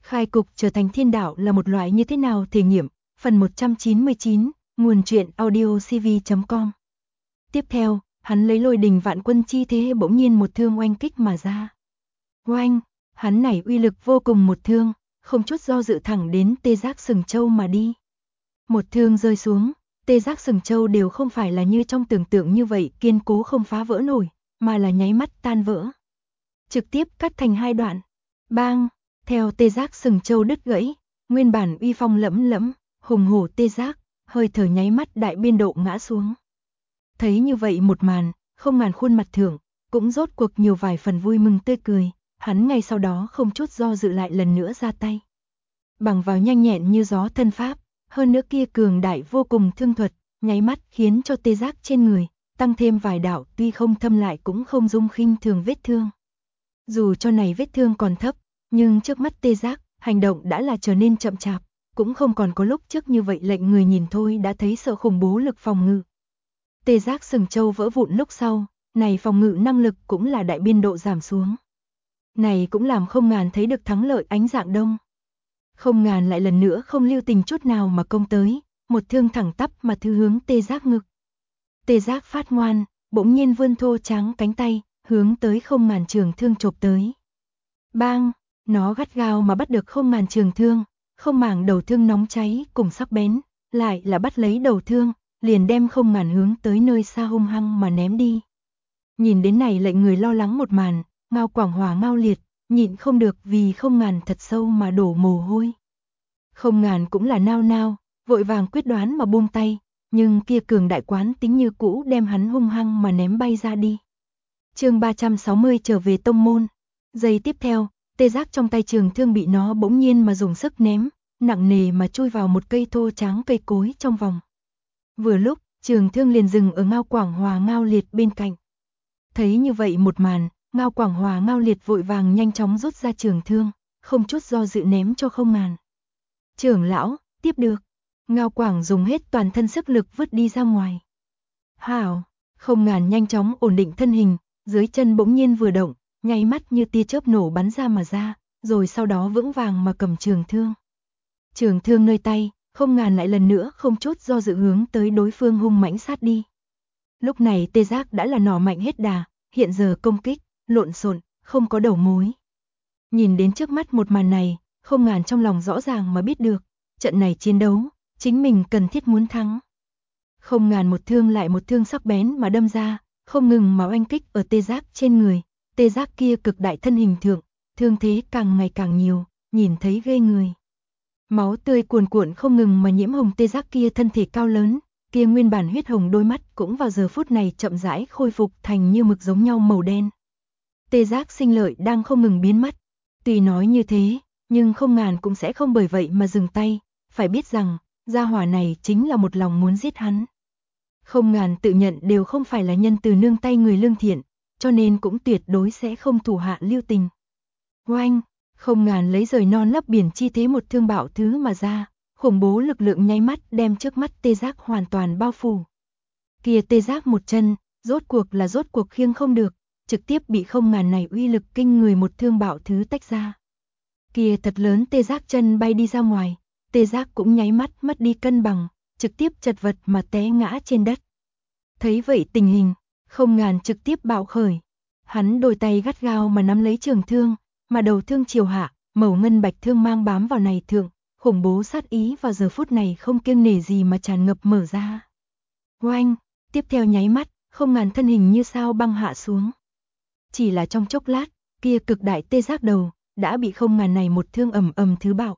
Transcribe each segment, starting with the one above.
Khai cục trở thành thiên đạo là một loại như thế nào thể nghiệm, phần 199, nguồn truyện audiocv.com. Tiếp theo, hắn lấy lôi đình vạn quân chi thế bỗng nhiên một thương oanh kích mà ra. Oanh, hắn nảy uy lực vô cùng một thương, không chút do dự thẳng đến tê giác sừng châu mà đi. Một thương rơi xuống, tê giác sừng châu đều không phải là như trong tưởng tượng như vậy kiên cố không phá vỡ nổi, mà là nháy mắt tan vỡ. Trực tiếp cắt thành hai đoạn. Bang, theo tê giác sừng châu đứt gãy, nguyên bản uy phong lẫm lẫm, hùng hổ tê giác, hơi thở nháy mắt đại biên độ ngã xuống. Thấy như vậy một màn, không ngàn khuôn mặt thưởng, cũng rốt cuộc nhiều vài phần vui mừng tươi cười, hắn ngay sau đó không chút do dự lại lần nữa ra tay. Bằng vào nhanh nhẹn như gió thân pháp, hơn nữa kia cường đại vô cùng thương thuật, nháy mắt khiến cho tê giác trên người, tăng thêm vài đạo tuy không thâm lại cũng không dung khinh thường vết thương. Dù cho này vết thương còn thấp, nhưng trước mắt tê giác, hành động đã là trở nên chậm chạp, cũng không còn có lúc trước như vậy lệnh người nhìn thôi đã thấy sợ khủng bố lực phòng ngự. Tê giác sừng châu vỡ vụn lúc sau, này phòng ngự năng lực cũng là đại biên độ giảm xuống. Này cũng làm không ngàn thấy được thắng lợi ánh dạng đông. Không ngàn lại lần nữa không lưu tình chút nào mà công tới, một thương thẳng tắp mà thư hướng tê giác ngực. Tê giác phát ngoan, bỗng nhiên vươn thô trắng cánh tay, hướng tới không ngàn trường thương chộp tới. Bang, nó gắt gao mà bắt được không ngàn trường thương, không màng đầu thương nóng cháy cùng sắc bén, lại là bắt lấy đầu thương, liền đem không ngàn hướng tới nơi xa hung hăng mà ném đi. Nhìn đến này lệnh người lo lắng một màn, Ngao Quảng Hòa Ngao Liệt, nhịn không được vì không ngàn thật sâu mà đổ mồ hôi. Không ngàn cũng là nao nao, vội vàng quyết đoán mà buông tay, nhưng kia cường đại quán tính như cũ đem hắn hung hăng mà ném bay ra đi. Chương 360 trở về tông môn. Giây tiếp theo, tê giác trong tay trường thương bị nó bỗng nhiên mà dùng sức ném, nặng nề mà chui vào một cây thô tráng cây cối trong vòng. Vừa lúc, trường thương liền dừng ở Ngao Quảng Hòa Ngao Liệt bên cạnh. Thấy như vậy một màn, Ngao Quảng Hòa Ngao Liệt vội vàng nhanh chóng rút ra trường thương, không chút do dự ném cho không ngàn. Trưởng lão, tiếp được. Ngao Quảng dùng hết toàn thân sức lực vứt đi ra ngoài. Hảo, không ngàn nhanh chóng ổn định thân hình, dưới chân bỗng nhiên vừa động, nháy mắt như tia chớp nổ bắn ra mà ra, rồi sau đó vững vàng mà cầm trường thương. Trường thương nơi tay, không ngàn lại lần nữa không chút do dự hướng tới đối phương hung mãnh sát đi. Lúc này tê giác đã là nỏ mạnh hết đà, hiện giờ công kích, lộn xộn, không có đầu mối. Nhìn đến trước mắt một màn này, không ngàn trong lòng rõ ràng mà biết được, trận này chiến đấu, chính mình cần thiết muốn thắng. Không ngàn một thương lại một thương sắc bén mà đâm ra, không ngừng mà oanh kích ở tê giác trên người, tê giác kia cực đại thân hình thượng, thương thế càng ngày càng nhiều, nhìn thấy ghê người. Máu tươi cuồn cuộn không ngừng mà nhiễm hồng tê giác kia thân thể cao lớn, kia nguyên bản huyết hồng đôi mắt cũng vào giờ phút này chậm rãi khôi phục thành như mực giống nhau màu đen. Tê giác sinh lợi đang không ngừng biến mất. Tuy nói như thế, nhưng không ngàn cũng sẽ không bởi vậy mà dừng tay, phải biết rằng, gia hỏa này chính là một lòng muốn giết hắn. Không ngàn tự nhận đều không phải là nhân từ nương tay người lương thiện, cho nên cũng tuyệt đối sẽ không thủ hạ lưu tình. Oanh, không ngàn lấy rời non lấp biển chi thế một thương bạo thứ mà ra, khủng bố lực lượng nháy mắt đem trước mắt tê giác hoàn toàn bao phủ. Kia tê giác một chân, rốt cuộc khiêng không được, trực tiếp bị không ngàn này uy lực kinh người một thương bạo thứ tách ra. Kia thật lớn tê giác chân bay đi ra ngoài, tê giác cũng nháy mắt mất đi cân bằng, trực tiếp chật vật mà té ngã trên đất. Thấy vậy tình hình, không ngàn trực tiếp bạo khởi. Hắn đôi tay gắt gao mà nắm lấy trường thương, mà đầu thương chiều hạ, màu ngân bạch thương mang bám vào này thượng, khủng bố sát ý vào giờ phút này không kiêng nể gì mà tràn ngập mở ra. Oanh, tiếp theo nháy mắt, không ngàn thân hình như sao băng hạ xuống. Chỉ là trong chốc lát, kia cực đại tê giác đầu, đã bị không ngàn này một thương ầm ầm thứ bạo.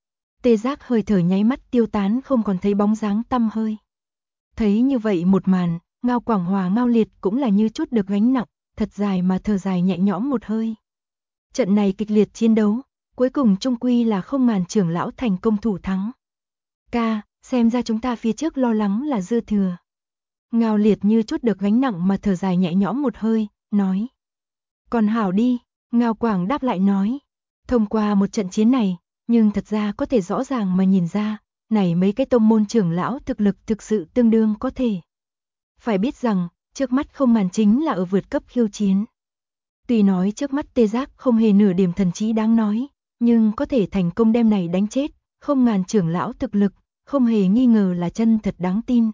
Tê giác hơi thở nháy mắt tiêu tán không còn thấy bóng dáng tăm hơi. Thấy như vậy một màn, Ngao Quảng Hòa Ngao Liệt cũng là như chút được gánh nặng, thật dài mà thở dài nhẹ nhõm một hơi. Trận này kịch liệt chiến đấu, cuối cùng chung quy là không ngàn trưởng lão thành công thủ thắng. Ca, xem ra chúng ta phía trước lo lắng là dư thừa. Ngao Liệt như chút được gánh nặng mà thở dài nhẹ nhõm một hơi, nói. Còn hảo đi, Ngao Quảng đáp lại nói. Thông qua một trận chiến này, nhưng thật ra có thể rõ ràng mà nhìn ra, này mấy cái tông môn trưởng lão thực lực thực sự tương đương có thể. Phải biết rằng, trước mắt không ngàn chính là ở vượt cấp khiêu chiến. Tuy nói trước mắt tê giác không hề nửa điểm thần trí đáng nói, nhưng có thể thành công đem này đánh chết, Không Ngàn trưởng lão thực lực, không hề nghi ngờ là chân thật đáng tin.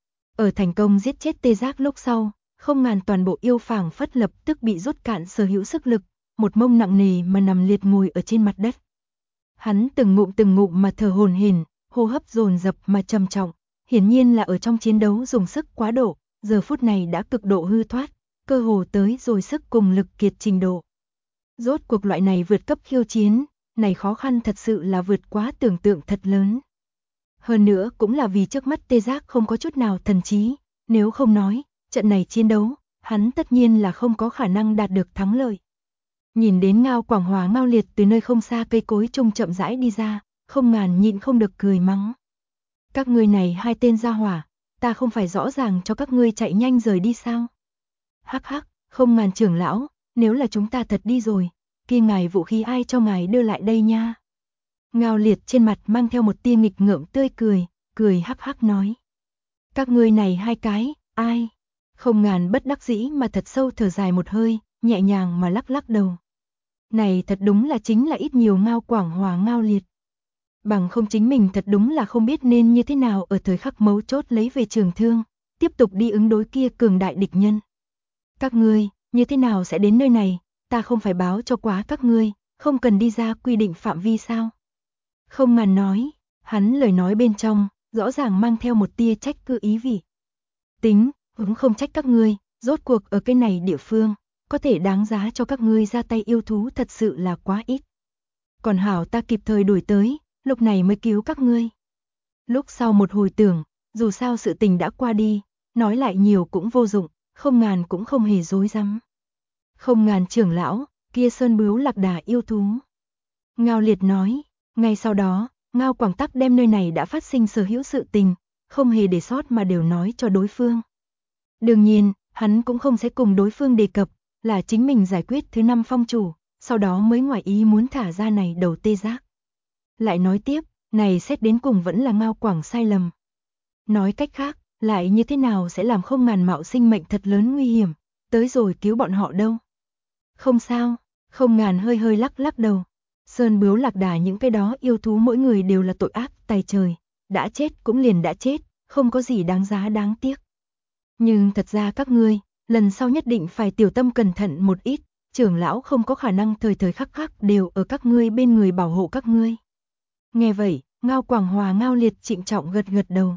Ở thành công giết chết Tê Giác lúc sau, Không Ngàn toàn bộ yêu phảng phất lập tức bị rút cạn sở hữu sức lực, một mông nặng nề mà nằm liệt ngồi ở trên mặt đất. Hắn từng ngụm mà thở hổn hển, hô hấp dồn dập mà trầm trọng, hiển nhiên là ở trong chiến đấu dùng sức quá độ, giờ phút này đã cực độ hư thoát, cơ hồ tới rồi sức cùng lực kiệt trình độ. Rốt cuộc loại này vượt cấp khiêu chiến, này khó khăn thật sự là vượt quá tưởng tượng thật lớn. Hơn nữa cũng là vì trước mắt Tê Giác không có chút nào thần trí, nếu không nói, trận này chiến đấu, hắn tất nhiên là không có khả năng đạt được thắng lợi. Nhìn đến Ngao Quảng Hòa Ngao Liệt từ nơi không xa cây cối trung chậm rãi đi ra, Không Ngàn nhịn không được cười mắng. Các ngươi này hai tên gia hỏa, ta không phải rõ ràng cho các ngươi chạy nhanh rời đi sao? Hắc hắc, Không Ngàn trưởng lão, nếu là chúng ta thật đi rồi, kia ngài vũ khí ai cho ngài đưa lại đây nha? Ngao Liệt trên mặt mang theo một tia nghịch ngợm tươi cười, cười hắc hắc nói. Các ngươi này hai cái, ai? Không Ngàn bất đắc dĩ mà thật sâu thở dài một hơi, nhẹ nhàng mà lắc lắc đầu. Này thật đúng là chính là ít nhiều Ngao Quảng Hòa Ngao Liệt. Bằng không chính mình thật đúng là không biết nên như thế nào ở thời khắc mấu chốt lấy về trường thương, tiếp tục đi ứng đối kia cường đại địch nhân. Các ngươi, như thế nào sẽ đến nơi này, ta không phải báo cho quá các ngươi, không cần đi ra quy định phạm vi sao? Không Ngàn nói, hắn lời nói bên trong, rõ ràng mang theo một tia trách cứ ý vị. Tính, cũng không trách các ngươi, rốt cuộc ở cái này địa phương, có thể đáng giá cho các ngươi ra tay yêu thú thật sự là quá ít. Còn hảo ta kịp thời đuổi tới, lúc này mới cứu các ngươi. Lúc sau một hồi tưởng, dù sao sự tình đã qua đi, nói lại nhiều cũng vô dụng, Không Ngàn cũng không hề dối rắm. Không Ngàn trưởng lão, kia sơn bướu lạc đà yêu thú. Ngao Liệt nói, ngay sau đó, Ngao Quảng Tắc đem nơi này đã phát sinh sở hữu sự tình, không hề để sót mà đều nói cho đối phương. Đương nhiên, hắn cũng không sẽ cùng đối phương đề cập, là chính mình giải quyết thứ 5 phong chủ, sau đó mới ngoại ý muốn thả ra này đầu Tê Giác. Lại nói tiếp, này xét đến cùng vẫn là Ngao Quảng sai lầm. Nói cách khác, lại như thế nào sẽ làm Không Ngàn mạo sinh mệnh thật lớn nguy hiểm, tới rồi cứu bọn họ đâu. Không sao, Không Ngàn hơi hơi lắc lắc đầu. Sơn bướu lạc đà những cái đó yêu thú mỗi người đều là tội ác tày trời, đã chết cũng liền đã chết, không có gì đáng giá đáng tiếc. Nhưng thật ra các ngươi, lần sau nhất định phải tiểu tâm cẩn thận một ít, trưởng lão không có khả năng thời thời khắc khắc đều ở các ngươi bên người bảo hộ các ngươi. Nghe vậy, Ngao Quảng Hòa Ngao Liệt trịnh trọng gật gật đầu.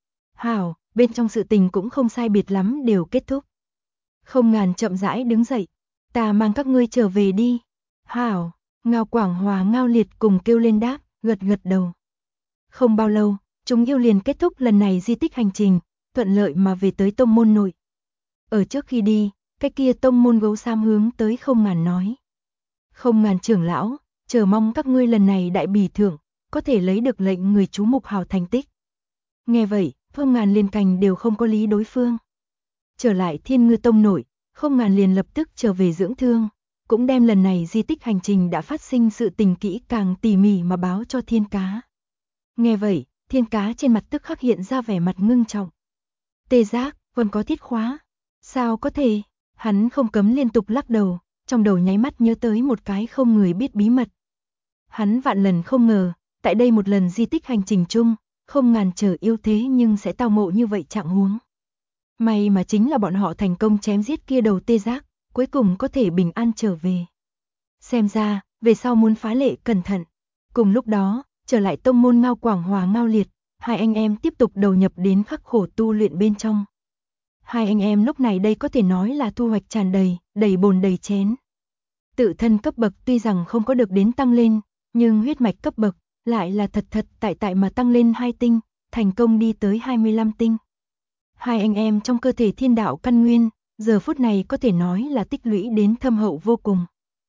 Hảo, bên trong sự tình cũng không sai biệt lắm đều kết thúc. Không Ngàn chậm rãi đứng dậy, ta mang các ngươi trở về đi. Hảo, Ngao Quảng Hòa Ngao Liệt cùng kêu lên đáp, gật gật đầu. Không bao lâu, chúng yêu liền kết thúc lần này di tích hành trình, thuận lợi mà về tới tông môn nội. Ở trước khi đi, cái kia tông môn gấu xám hướng tới Không Ngàn nói. Không Ngàn trưởng lão, chờ mong các ngươi lần này đại bỉ thưởng, có thể lấy được lệnh người chú mục hào thành tích. Nghe vậy, Không Ngàn liền cành đều không có lý đối phương. Trở lại Thiên Ngư Tông nội, Không Ngàn liền lập tức trở về dưỡng thương, cũng đem lần này di tích hành trình đã phát sinh sự tình kỹ càng tỉ mỉ mà báo cho Thiên Cá. Nghe vậy, Thiên Cá trên mặt tức khắc hiện ra vẻ mặt ngưng trọng. Tê Giác, còn có thiết khóa. Sao có thể? Hắn không cấm liên tục lắc đầu, trong đầu nháy mắt nhớ tới một cái không người biết bí mật. Hắn vạn lần không ngờ, tại đây một lần di tích hành trình chung, Không Ngàn chờ yêu thế nhưng sẽ tao ngộ như vậy trạng huống. May mà chính là bọn họ thành công chém giết kia đầu Tê Giác, cuối cùng có thể bình an trở về. Xem ra, về sau muốn phá lệ cẩn thận. Cùng lúc đó, trở lại tông môn Ngao Quảng Hòa Ngao Liệt, hai anh em tiếp tục đầu nhập đến khắc khổ tu luyện bên trong. Hai anh em lúc này đây có thể nói là thu hoạch tràn đầy, đầy bồn đầy chén. Tự thân cấp bậc tuy rằng không có được đến tăng lên, nhưng huyết mạch cấp bậc lại là thật tại mà tăng lên 2 tinh, thành công đi tới 25 tinh. Hai anh em trong cơ thể thiên đạo căn nguyên, giờ phút này có thể nói là tích lũy đến thâm hậu vô cùng.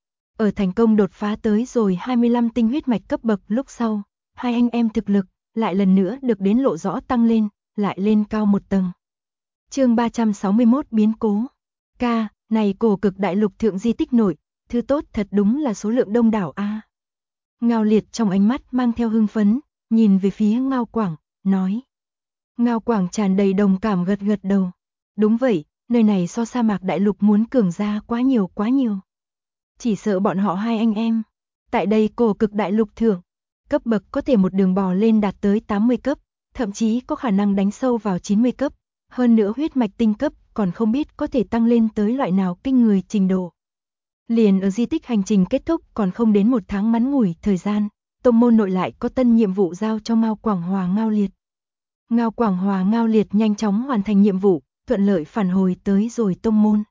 Ở thành công đột phá tới rồi 25 tinh huyết mạch cấp bậc lúc sau, hai anh em thực lực lại lần nữa được đến lộ rõ tăng lên, lại lên cao một tầng. Chương 361 biến cố. Ca, này cổ cực đại lục thượng di tích nội, thứ tốt thật đúng là số lượng đông đảo a. Ngao Liệt trong ánh mắt mang theo hưng phấn, nhìn về phía Ngao Quảng, nói. Ngao Quảng tràn đầy đồng cảm gật gật đầu. Đúng vậy, nơi này so sa mạc đại lục muốn cường ra quá nhiều. Chỉ sợ bọn họ hai anh em, Tại đây cổ cực đại lục thượng, cấp bậc có thể một đường bò lên đạt tới 80 cấp, thậm chí có khả năng đánh sâu vào 90 cấp, hơn nữa huyết mạch tinh cấp còn không biết có thể tăng lên tới loại nào kinh người trình độ. Liền ở di tích hành trình kết thúc còn không đến 1 tháng ngắn ngủi thời gian, tông môn nội lại có tân nhiệm vụ giao cho Ngao Quảng Hòa Ngao Liệt. Ngao Quảng Hòa Ngao Liệt nhanh chóng hoàn thành nhiệm vụ, thuận lợi phản hồi tới rồi tông môn.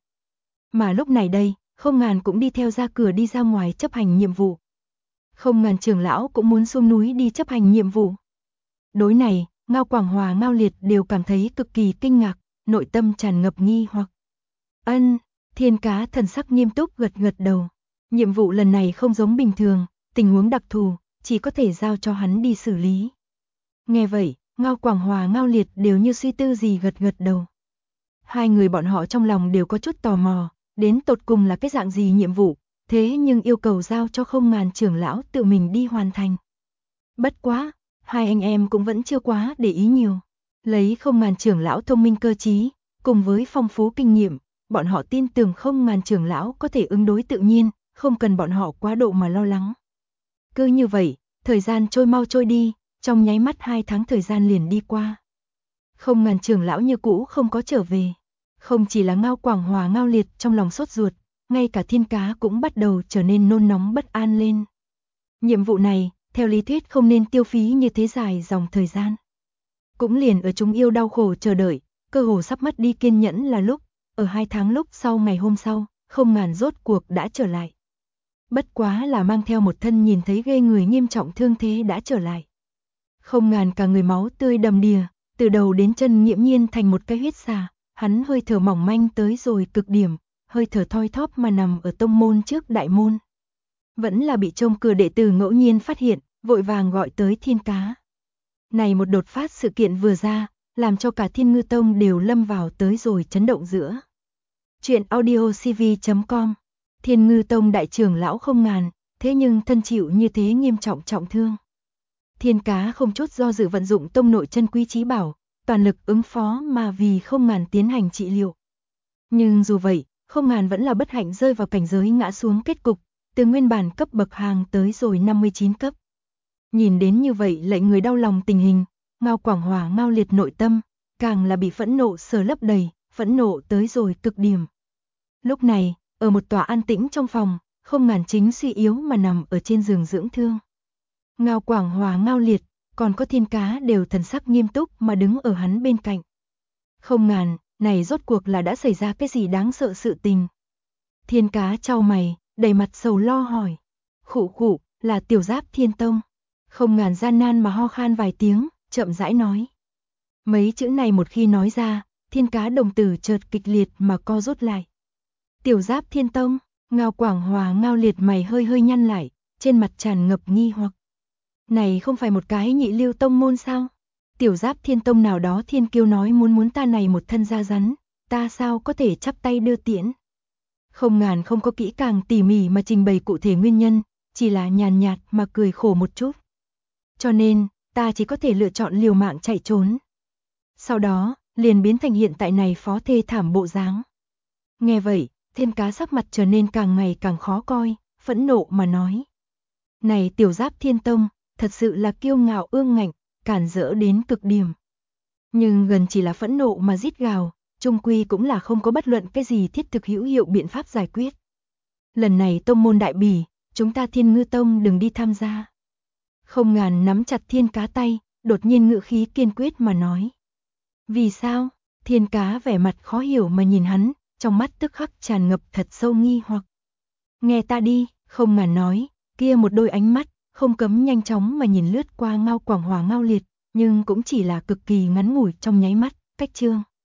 Mà lúc này đây, Không Ngàn cũng đi theo ra cửa đi ra ngoài chấp hành nhiệm vụ. Không Ngàn trưởng lão cũng muốn xuống núi đi chấp hành nhiệm vụ. Đối này, Ngao Quảng Hòa Ngao Liệt đều cảm thấy cực kỳ kinh ngạc, nội tâm tràn ngập nghi hoặc. Ân, Thiên Cá thần sắc nghiêm túc gật gật đầu. Nhiệm vụ lần này không giống bình thường, tình huống đặc thù, chỉ có thể giao cho hắn đi xử lý. Nghe vậy, Ngao Quảng Hòa Ngao Liệt đều như suy tư gì gật gật đầu. Hai người bọn họ trong lòng đều có chút tò mò, đến tột cùng là cái dạng gì nhiệm vụ, thế nhưng yêu cầu giao cho Không Ngàn trưởng lão tự mình đi hoàn thành. Bất quá, hai anh em cũng vẫn chưa quá để ý nhiều. Lấy Không Ngàn trưởng lão thông minh cơ trí, cùng với phong phú kinh nghiệm, bọn họ tin tưởng Không Ngàn trưởng lão có thể ứng đối tự nhiên, không cần bọn họ quá độ mà lo lắng. Cứ như vậy, thời gian trôi mau trôi đi, trong nháy mắt 2 tháng thời gian liền đi qua. Không Ngàn trưởng lão như cũ không có trở về. Không chỉ là Ngao Quảng Hòa Ngao Liệt trong lòng sốt ruột, ngay cả Thiên Cá cũng bắt đầu trở nên nôn nóng bất an lên. Nhiệm vụ này, theo lý thuyết không nên tiêu phí như thế dài dòng thời gian. Cũng liền ở chúng yêu đau khổ chờ đợi, cơ hồ sắp mất đi kiên nhẫn là lúc, ở 2 tháng lúc sau ngày hôm sau, Không Ngàn rốt cuộc đã trở lại. Bất quá là mang theo một thân nhìn thấy ghê người nghiêm trọng thương thế đã trở lại. Không Ngàn cả người máu tươi đầm đìa, từ đầu đến chân nghiễm nhiên thành một cái huyết xà, hắn hơi thở mỏng manh tới rồi cực điểm, hơi thở thoi thóp mà nằm ở tông môn trước đại môn. Vẫn là bị trông cửa đệ tử ngẫu nhiên phát hiện, vội vàng gọi tới Thiên Cá. Này một đột phát sự kiện vừa ra, làm cho cả Thiên Ngư Tông đều lâm vào tới rồi chấn động giữa. Chuyện audiocv.com. Thiên Ngư Tông đại trưởng lão Không Ngàn, thế nhưng thân chịu như thế nghiêm trọng trọng thương. Thiên Cá không chút do dự vận dụng tông nội chân quý trí bảo, toàn lực ứng phó mà vì Không Ngàn tiến hành trị liệu. Nhưng dù vậy, Không Ngàn vẫn là bất hạnh rơi vào cảnh giới ngã xuống kết cục, từ nguyên bản cấp bậc hàng tới rồi 59 cấp. Nhìn đến như vậy lệnh người đau lòng tình hình, Ngao Quảng Hòa Ngao Liệt nội tâm, càng là bị phẫn nộ sờ lấp đầy, phẫn nộ tới rồi cực điểm. Lúc này, ở một tòa an tĩnh trong phòng, Không Ngàn chính suy yếu mà nằm ở trên giường dưỡng thương. Ngao Quảng Hòa Ngao Liệt, còn có Thiên Cá đều thần sắc nghiêm túc mà đứng ở hắn bên cạnh. Không Ngàn, này rốt cuộc là đã xảy ra cái gì đáng sợ sự tình? Thiên Cá chau mày, đầy mặt sầu lo hỏi. Khụ khụ, là Tiểu Giáp Thiên Tông. Không Ngàn gian nan mà ho khan vài tiếng, chậm rãi nói. Mấy chữ này một khi nói ra, Thiên Cá đồng tử chợt kịch liệt mà co rút lại. Tiểu Giáp Thiên Tông, Ngao Quảng Hòa Ngao Liệt mày hơi hơi nhăn lại, trên mặt tràn ngập nghi hoặc. Này không phải một cái nhị lưu tông môn sao? Tiểu Giáp Thiên Tông nào đó thiên kiêu nói muốn ta này một thân da rắn, ta sao có thể chắp tay đưa tiễn? Không Ngàn không có kỹ càng tỉ mỉ mà trình bày cụ thể nguyên nhân, chỉ là nhàn nhạt mà cười khổ một chút. Cho nên, ta chỉ có thể lựa chọn liều mạng chạy trốn. Sau đó, liền biến thành hiện tại này phó thê thảm bộ dáng. Nghe vậy, Thiên Cá sắc mặt trở nên càng ngày càng khó coi, phẫn nộ mà nói. Này Tiểu Giáp Thiên Tông, thật sự là kiêu ngạo ương ngạnh, cản rỡ đến cực điểm. Nhưng gần chỉ là phẫn nộ mà rít gào, chung quy cũng là không có bất luận cái gì thiết thực hữu hiệu biện pháp giải quyết. Lần này tông môn đại bỉ, chúng ta Thiên Ngư Tông đừng đi tham gia. Không Ngàn nắm chặt Thiên Cá tay, đột nhiên ngữ khí kiên quyết mà nói. Vì sao? Thiên Cá vẻ mặt khó hiểu mà nhìn hắn, trong mắt tức khắc tràn ngập thật sâu nghi hoặc. Nghe ta đi, Không Ngàn nói, kia một đôi ánh mắt, không cấm nhanh chóng mà nhìn lướt qua Ngao Quảng Hòa Ngao Liệt, nhưng cũng chỉ là cực kỳ ngắn ngủi trong nháy mắt, cách chương.